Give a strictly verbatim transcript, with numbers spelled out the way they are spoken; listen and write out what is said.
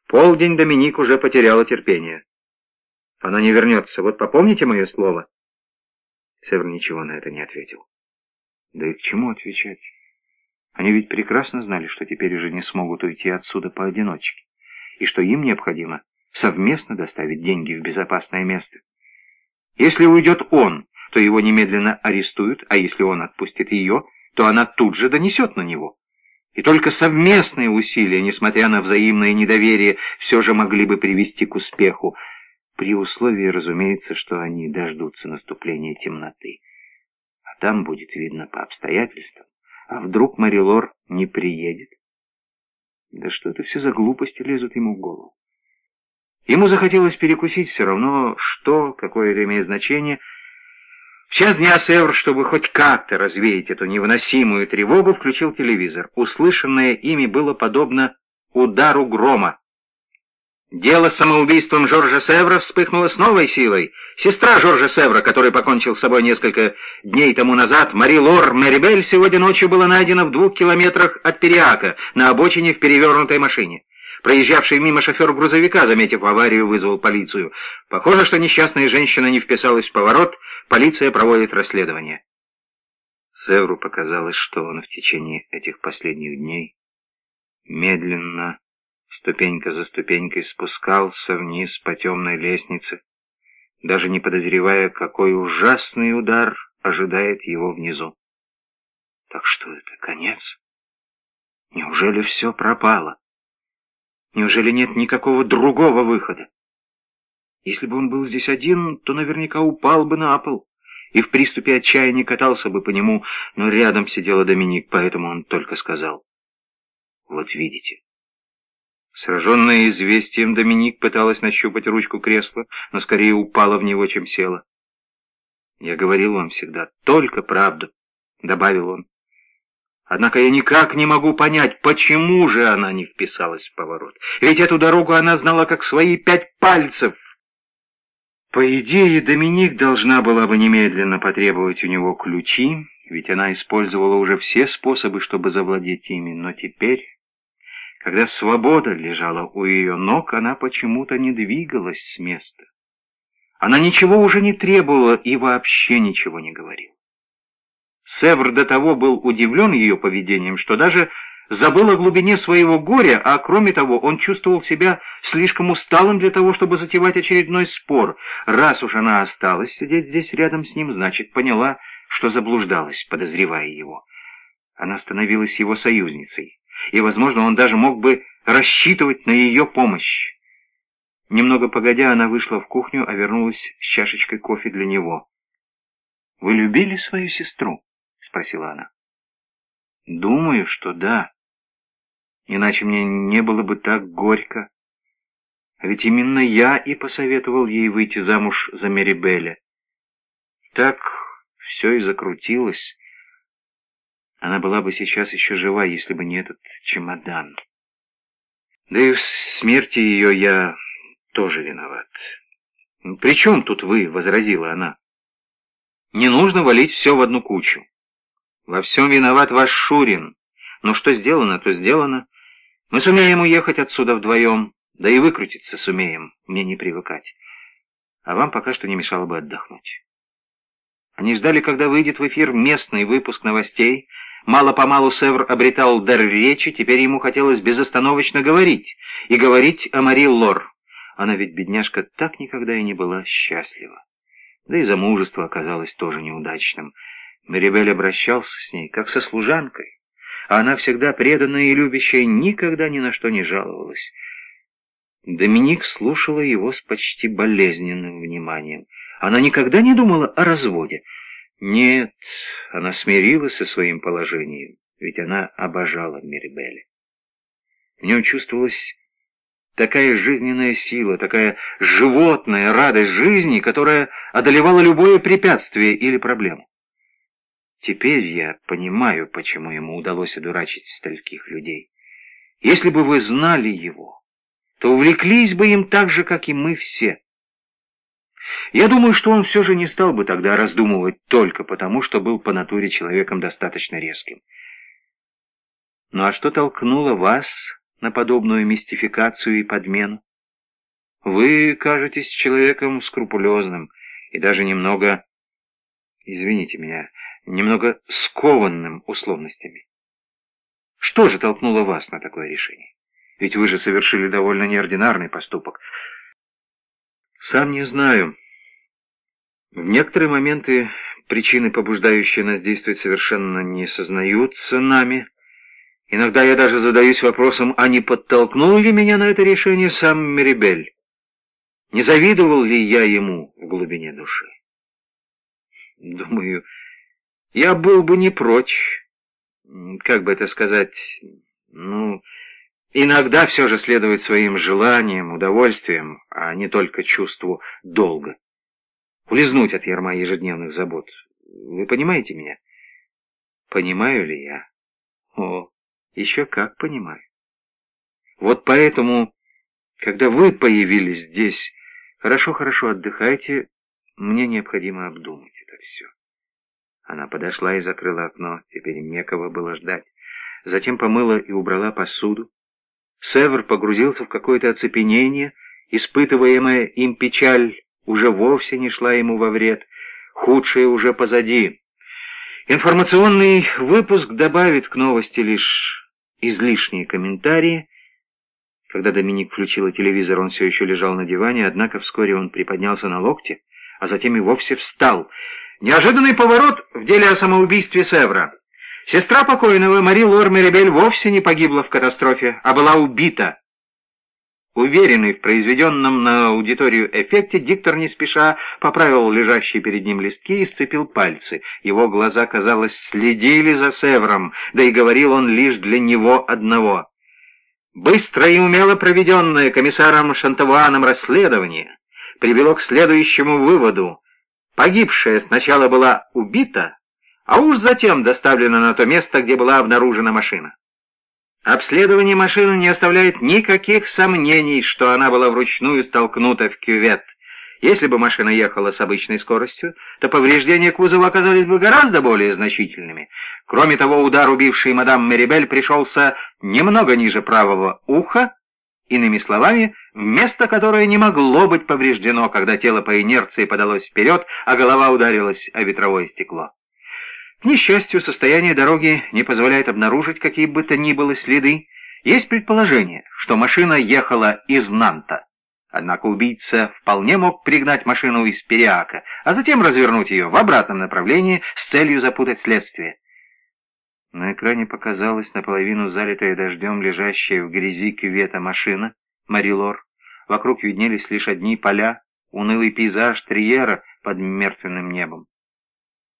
полдень Доминик уже потеряла терпение. Она не вернется, вот попомните мое слово. Севр ничего на это не ответил. Да и к чему отвечать? Они ведь прекрасно знали, что теперь уже не смогут уйти отсюда поодиночке, и что им необходимо совместно доставить деньги в безопасное место. Если уйдет он, то его немедленно арестуют, а если он отпустит ее, то она тут же донесет на него. И только совместные усилия, несмотря на взаимное недоверие, все же могли бы привести к успеху, при условии, разумеется, что они дождутся наступления темноты. А там будет видно по обстоятельствам. А вдруг Мари-Лор не приедет? Да что это все за глупости лезут ему в голову? Ему захотелось перекусить, все равно что, какое это имеет значение. В час дня Севр, чтобы хоть как-то развеять эту невыносимую тревогу, включил телевизор. Услышанное ими было подобно удару грома. Дело с самоубийством Жоржа Севра вспыхнуло с новой силой. Сестра Жоржа Севра, который покончил с собой несколько дней тому назад, Мари-Лор Мерибель, сегодня ночью была найдена в двух километрах от Периака на обочине в перевернутой машине. Проезжавший мимо шофер грузовика, заметив аварию, вызвал полицию. Похоже, что несчастная женщина не вписалась в поворот, полиция проводит расследование. Севру показалось, что он в течение этих последних дней медленно, ступенька за ступенькой спускался вниз по темной лестнице, даже не подозревая, какой ужасный удар ожидает его внизу. Так что это, конец? Неужели все пропало? Неужели нет никакого другого выхода? Если бы он был здесь один, то наверняка упал бы на пол и в приступе отчаяния катался бы по нему, но рядом сидела Доминик, поэтому он только сказал: «Вот видите». Сраженная известием, Доминик пыталась нащупать ручку кресла, но скорее упала в него, чем села. «Я говорил вам всегда только правду», — добавил он. «Однако я никак не могу понять, почему же она не вписалась в поворот. Ведь эту дорогу она знала как свои пять пальцев». По идее, Доминик должна была бы немедленно потребовать у него ключи, ведь она использовала уже все способы, чтобы завладеть ими, но теперь, когда свобода лежала у ее ног, она почему-то не двигалась с места. Она ничего уже не требовала и вообще ничего не говорила. Севр до того был удивлен ее поведением, что даже забыл о глубине своего горя, а кроме того он чувствовал себя слишком усталым для того, чтобы затевать очередной спор. Раз уж она осталась сидеть здесь рядом с ним, значит, поняла, что заблуждалась, подозревая его. Она становилась его союзницей, и, возможно, он даже мог бы рассчитывать на ее помощь. Немного погодя, она вышла в кухню, а вернулась с чашечкой кофе для него. «Вы любили свою сестру?» — спросила она. «Думаю, что да. Иначе мне не было бы так горько. А ведь именно я и посоветовал ей выйти замуж за Мерибеля. Так все и закрутилось. Она была бы сейчас еще жива, если бы не этот чемодан. Да и в смерти ее я тоже виноват». «При чем тут вы?» — возразила она. «Не нужно валить все в одну кучу. Во всем виноват ваш Шурин. Но что сделано, то сделано. Мы сумеем уехать отсюда вдвоем, да и выкрутиться сумеем, мне не привыкать. А вам пока что не мешало бы отдохнуть». Они ждали, когда выйдет в эфир местный выпуск новостей. Мало-помалу Севр обретал дар речи, теперь ему хотелось безостановочно говорить. И говорить о Мари-Лор. Она ведь, бедняжка, так никогда и не была счастлива. Да и замужество оказалось тоже неудачным. Мерибель обращался с ней, как со служанкой, а она, всегда преданная и любящая, никогда ни на что не жаловалась. Доминик слушала его с почти болезненным вниманием. Она никогда не думала о разводе. Нет, она смирилась со своим положением, ведь она обожала Мерибеля. В нем чувствовалась такая жизненная сила, такая животная радость жизни, которая одолевала любое препятствие или проблему. Теперь я понимаю, почему ему удалось одурачить стольких людей. Если бы вы знали его, то увлеклись бы им так же, как и мы все. Я думаю, что он все же не стал бы тогда раздумывать только потому, что был по натуре человеком достаточно резким. Ну а что толкнуло вас на подобную мистификацию и подмену. Вы кажетесь человеком скрупулезным и даже немного, извините меня, немного скованным условностями. Что же толкнуло вас на такое решение? Ведь вы же совершили довольно неординарный поступок. Сам не знаю. В некоторые моменты причины, побуждающие нас действовать, совершенно не сознаются нами. Иногда я даже задаюсь вопросом, а не подтолкнул ли меня на это решение сам Мерибель? Не завидовал ли я ему в глубине души? Думаю, я был бы не прочь, как бы это сказать, ну, иногда все же следовать своим желаниям, удовольствиям, а не только чувству долга. Улизнуть от ярма ежедневных забот. Вы понимаете меня? Понимаю ли я? О, еще как понимаю. Вот поэтому, когда вы появились здесь, хорошо-хорошо отдыхайте, мне необходимо обдумать это все. Она подошла и закрыла окно, теперь некого было ждать. Затем помыла и убрала посуду. Севр погрузился в какое-то оцепенение, испытываемая им печаль уже вовсе не шла ему во вред, худшее уже позади. Информационный выпуск добавит к новости лишь излишние комментарии. Когда Доминик включила телевизор, он все еще лежал на диване, однако вскоре он приподнялся на локте, а затем и вовсе встал. Неожиданный поворот в деле о самоубийстве Севра. Сестра покойного, Мари-Лор Мерибель, вовсе не погибла в катастрофе, а была убита. Уверенный в произведенном на аудиторию эффекте, диктор не спеша поправил лежащие перед ним листки и сцепил пальцы. Его глаза, казалось, следили за Севром, да и говорил он лишь для него одного. Быстро и умело проведенное комиссаром Шантавуаном расследование привело к следующему выводу. Погибшая сначала была убита, а уж затем доставлена на то место, где была обнаружена машина. Обследование машины не оставляет никаких сомнений, что она была вручную столкнута в кювет. Если бы машина ехала с обычной скоростью, то повреждения кузова оказались бы гораздо более значительными. Кроме того, удар, убивший мадам Мерибель, пришелся немного ниже правого уха, иными словами, в место, которое не могло быть повреждено, когда тело по инерции подалось вперед, а голова ударилась о ветровое стекло. К несчастью, состояние дороги не позволяет обнаружить какие бы то ни было следы. Есть предположение, что машина ехала из Нанта. Однако убийца вполне мог пригнать машину из Периака, а затем развернуть ее в обратном направлении с целью запутать следствие. На экране показалась наполовину залитая дождем лежащая в грязи кювета машина Мари-Лор. Вокруг виднелись лишь одни поля, унылый пейзаж Триера под мертвенным небом.